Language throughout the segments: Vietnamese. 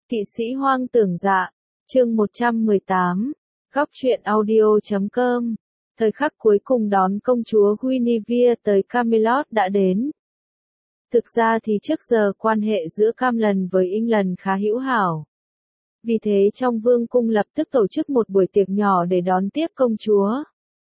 Kỵ sĩ hoang tưởng dạ, chương 118, góc truyện audio.com. Thời khắc cuối cùng đón công chúa Guinevere tới Camelot đã đến. Thực ra thì trước giờ quan hệ giữa Camlan với England khá hữu hảo. Vì thế trong vương cung lập tức tổ chức một buổi tiệc nhỏ để đón tiếp công chúa.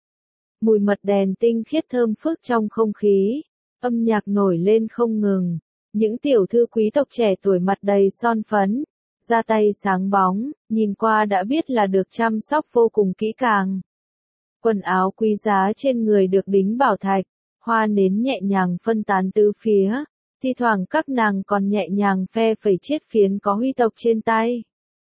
Mùi mật đèn tinh khiết thơm phức trong không khí, âm nhạc nổi lên không ngừng, những tiểu thư quý tộc trẻ tuổi mặt đầy son phấn, da tay sáng bóng, nhìn qua đã biết là được chăm sóc vô cùng kỹ càng. Quần áo quý giá trên người được đính bảo thạch, hoa nến nhẹ nhàng phân tán tứ phía, thi thoảng các nàng còn nhẹ nhàng phe phẩy chiếc phiến có huy tộc trên tay.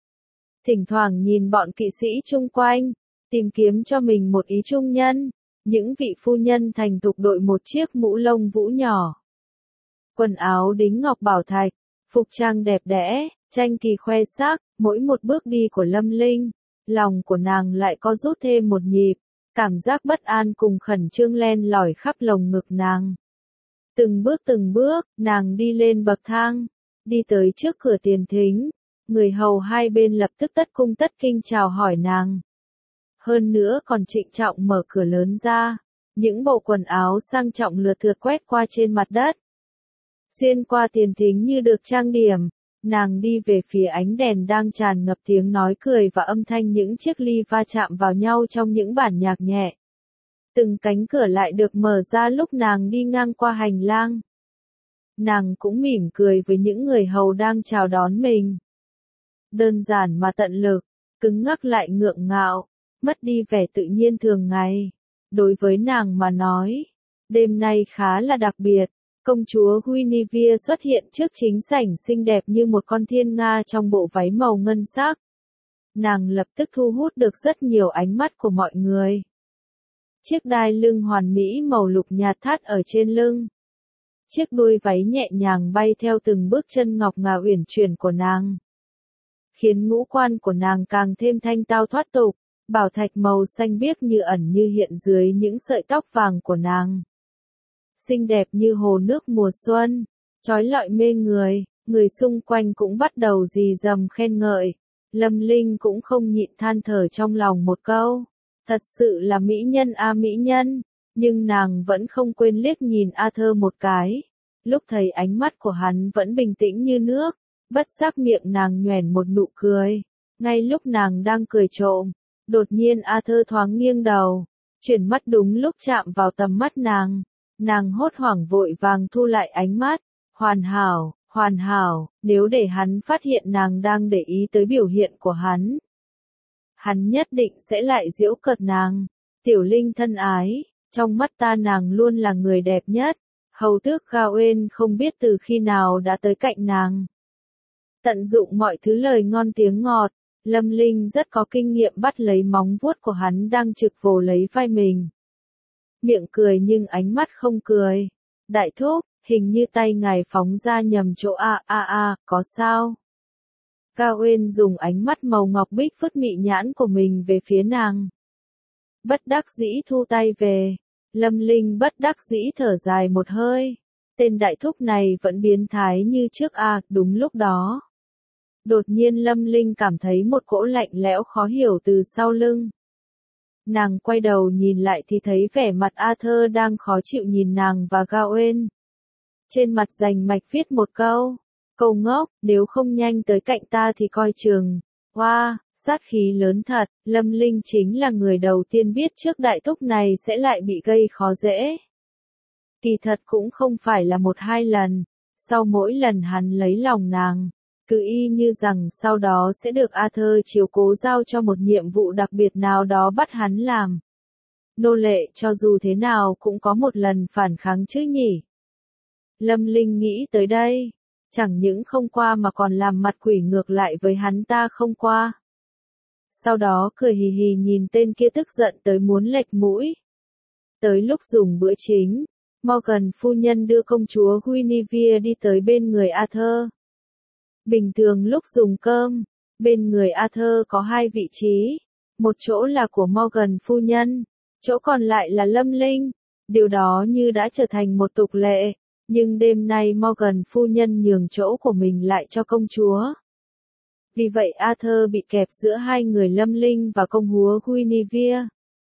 Thỉnh thoảng nhìn bọn kỵ sĩ chung quanh, tìm kiếm cho mình một ý trung nhân, những vị phu nhân thành thục đội một chiếc mũ lông vũ nhỏ. Quần áo đính ngọc bảo thạch, phục trang đẹp đẽ, tranh kỳ khoe sắc, mỗi một bước đi của Lâm Linh, lòng của nàng lại có rút thêm một nhịp, cảm giác bất an cùng khẩn trương len lỏi khắp lồng ngực nàng. Từng bước, nàng đi lên bậc thang, đi tới trước cửa tiền thính, người hầu hai bên lập tức tất cung tất kinh chào hỏi nàng. Hơn nữa còn trịnh trọng mở cửa lớn ra, những bộ quần áo sang trọng lượt thượt quét qua trên mặt đất. Xuyên qua tiền thính như được trang điểm, nàng đi về phía ánh đèn đang tràn ngập tiếng nói cười và âm thanh những chiếc ly va chạm vào nhau trong những bản nhạc nhẹ. Từng cánh cửa lại được mở ra lúc nàng đi ngang qua hành lang. Nàng cũng mỉm cười với những người hầu đang chào đón mình. Đơn giản mà tận lực, cứng ngắc lại ngượng ngạo, mất đi vẻ tự nhiên thường ngày. Đối với nàng mà nói, đêm nay khá là đặc biệt. Công chúa Guinevere xuất hiện trước chính sảnh xinh đẹp như một con thiên nga trong bộ váy màu ngân sắc. Nàng lập tức thu hút được rất nhiều ánh mắt của mọi người. Chiếc đai lưng hoàn mỹ màu lục nhạt thắt ở trên lưng. Chiếc đuôi váy nhẹ nhàng bay theo từng bước chân ngọc ngà uyển chuyển của nàng, khiến ngũ quan của nàng càng thêm thanh tao thoát tục, bảo thạch màu xanh biếc như ẩn như hiện dưới những sợi tóc vàng của nàng. Xinh đẹp như hồ nước mùa xuân, chói lọi mê người, người xung quanh cũng bắt đầu rì rầm khen ngợi. Lâm Linh cũng không nhịn than thở trong lòng một câu, thật sự là mỹ nhân a mỹ nhân, nhưng nàng vẫn không quên liếc nhìn Arthur một cái. Lúc thấy ánh mắt của hắn vẫn bình tĩnh như nước, bất giác miệng nàng nhoẻn một nụ cười. Ngay lúc nàng đang cười trộm, đột nhiên Arthur thoáng nghiêng đầu, chuyển mắt đúng lúc chạm vào tầm mắt nàng. Nàng hốt hoảng vội vàng thu lại ánh mắt, hoàn hảo, nếu để hắn phát hiện nàng đang để ý tới biểu hiện của hắn. Hắn nhất định sẽ lại giễu cợt nàng. Tiểu Linh thân ái, trong mắt ta nàng luôn là người đẹp nhất. Hầu tước Gawain không biết từ khi nào đã tới cạnh nàng. Tận dụng mọi thứ lời ngon tiếng ngọt, Lâm Linh rất có kinh nghiệm bắt lấy móng vuốt của hắn đang trực vồ lấy vai mình. Miệng cười nhưng ánh mắt không cười. Đại thúc, hình như tay ngài phóng ra nhầm chỗ có sao? Gawain dùng ánh mắt màu ngọc bích phất mị nhãn của mình về phía nàng. Bất đắc dĩ thu tay về. Lâm Linh bất đắc dĩ thở dài một hơi. Tên đại thúc này vẫn biến thái như trước đúng lúc đó. Đột nhiên Lâm Linh cảm thấy một cỗ lạnh lẽo khó hiểu từ sau lưng. Nàng quay đầu nhìn lại thì thấy vẻ mặt Arthur đang khó chịu nhìn nàng và Gawain. Trên mặt rành mạch viết một câu. Cậu ngốc, nếu không nhanh tới cạnh ta thì coi chừng. Wow, sát khí lớn thật, Lâm Linh chính là người đầu tiên biết trước đại thúc này sẽ lại bị gây khó dễ. Kỳ thật cũng không phải là một hai lần, sau mỗi lần hắn lấy lòng nàng, cứ y như rằng sau đó sẽ được Arthur chiếu cố giao cho một nhiệm vụ đặc biệt nào đó bắt hắn làm. Nô lệ cho dù thế nào cũng có một lần phản kháng chứ nhỉ. Lâm Linh nghĩ tới đây, chẳng những không qua mà còn làm mặt quỷ ngược lại với hắn ta không qua. Sau đó cười hì hì nhìn tên kia tức giận tới muốn lệch mũi. Tới lúc dùng bữa chính, Morgan phu nhân đưa công chúa Guinevere đi tới bên người Arthur. Bình thường lúc dùng cơm, bên người Arthur có hai vị trí, một chỗ là của Morgan phu nhân, chỗ còn lại là Lâm Linh. Điều đó như đã trở thành một tục lệ, nhưng đêm nay Morgan phu nhân nhường chỗ của mình lại cho công chúa. Vì vậy Arthur bị kẹp giữa hai người Lâm Linh và công chúa Guinevere.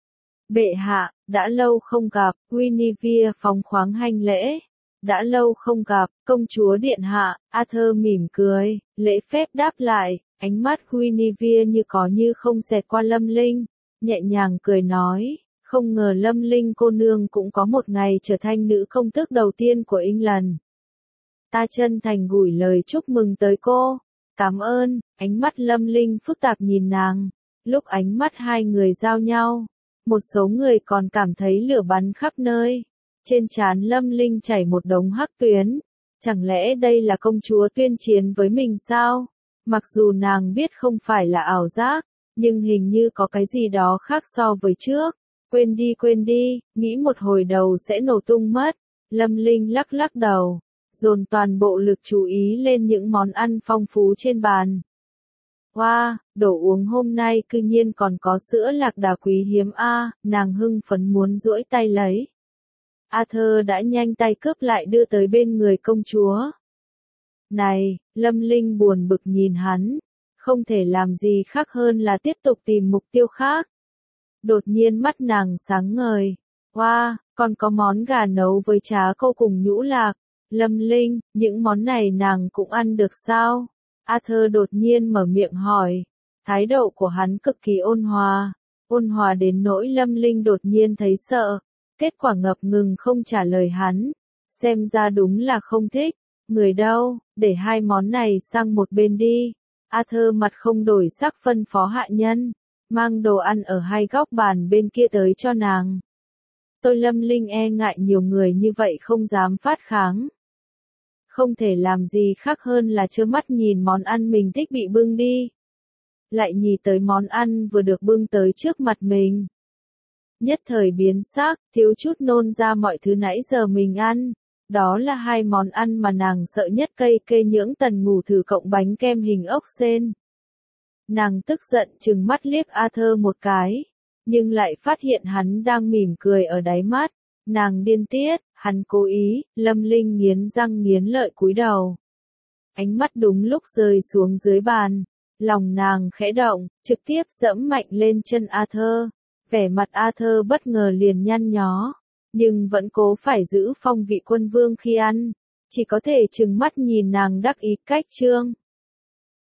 Bệ hạ, đã lâu không gặp, Guinevere phóng khoáng hành lễ. Đã lâu không gặp, công chúa điện hạ, Arthur mỉm cười, lễ phép đáp lại, ánh mắt Guinevere như có như không xẹt qua Lâm Linh, nhẹ nhàng cười nói, không ngờ Lâm Linh cô nương cũng có một ngày trở thành nữ công tước đầu tiên của England. Ta chân thành gửi lời chúc mừng tới cô. Cảm ơn, ánh mắt Lâm Linh phức tạp nhìn nàng, lúc ánh mắt hai người giao nhau, một số người còn cảm thấy lửa bắn khắp nơi. Trên trán Lâm Linh chảy một đống hắc tuyến, chẳng lẽ đây là công chúa tuyên chiến với mình sao? Mặc dù nàng biết không phải là ảo giác, nhưng hình như có cái gì đó khác so với trước. Quên đi, nghĩ một hồi đầu sẽ nổ tung mất. Lâm Linh lắc lắc đầu, dồn toàn bộ lực chú ý lên những món ăn phong phú trên bàn. Wow, đồ uống hôm nay cư nhiên còn có sữa lạc đà quý hiếm a, nàng hưng phấn muốn duỗi tay lấy. Arthur đã nhanh tay cướp lại đưa tới bên người công chúa. Này, Lâm Linh buồn bực nhìn hắn, không thể làm gì khác hơn là tiếp tục tìm mục tiêu khác. Đột nhiên mắt nàng sáng ngời. Wow, còn có món gà nấu với trá câu cùng nhũ lạc. Lâm Linh, những món này nàng cũng ăn được sao? Arthur đột nhiên mở miệng hỏi. Thái độ của hắn cực kỳ ôn hòa đến nỗi Lâm Linh đột nhiên thấy sợ. Kết quả ngập ngừng không trả lời hắn. Xem ra đúng là không thích. Người đâu, để hai món này sang một bên đi. Arthur mặt không đổi sắc phân phó hạ nhân. Mang đồ ăn ở hai góc bàn bên kia tới cho nàng. Tôi Lâm Linh e ngại nhiều người như vậy không dám phát kháng. Không thể làm gì khác hơn là trơ mắt nhìn món ăn mình thích bị bưng đi. Lại nhìn tới món ăn vừa được bưng tới trước mặt mình. Nhất thời biến sắc, thiếu chút nôn ra mọi thứ nãy giờ mình ăn. Đó là hai món ăn mà nàng sợ nhất, cây nhưỡng tần ngủ thử cộng bánh kem hình ốc sên. Nàng tức giận trừng mắt liếc Arthur một cái, nhưng lại phát hiện hắn đang mỉm cười ở đáy mắt. Nàng điên tiết, hắn cố ý, Lâm Linh nghiến răng nghiến lợi cúi đầu. Ánh mắt đúng lúc rơi xuống dưới bàn, lòng nàng khẽ động, trực tiếp dẫm mạnh lên chân Arthur. Vẻ mặt Arthur bất ngờ liền nhăn nhó, nhưng vẫn cố phải giữ phong vị quân vương khi ăn, chỉ có thể trừng mắt nhìn nàng đắc ý cách trương.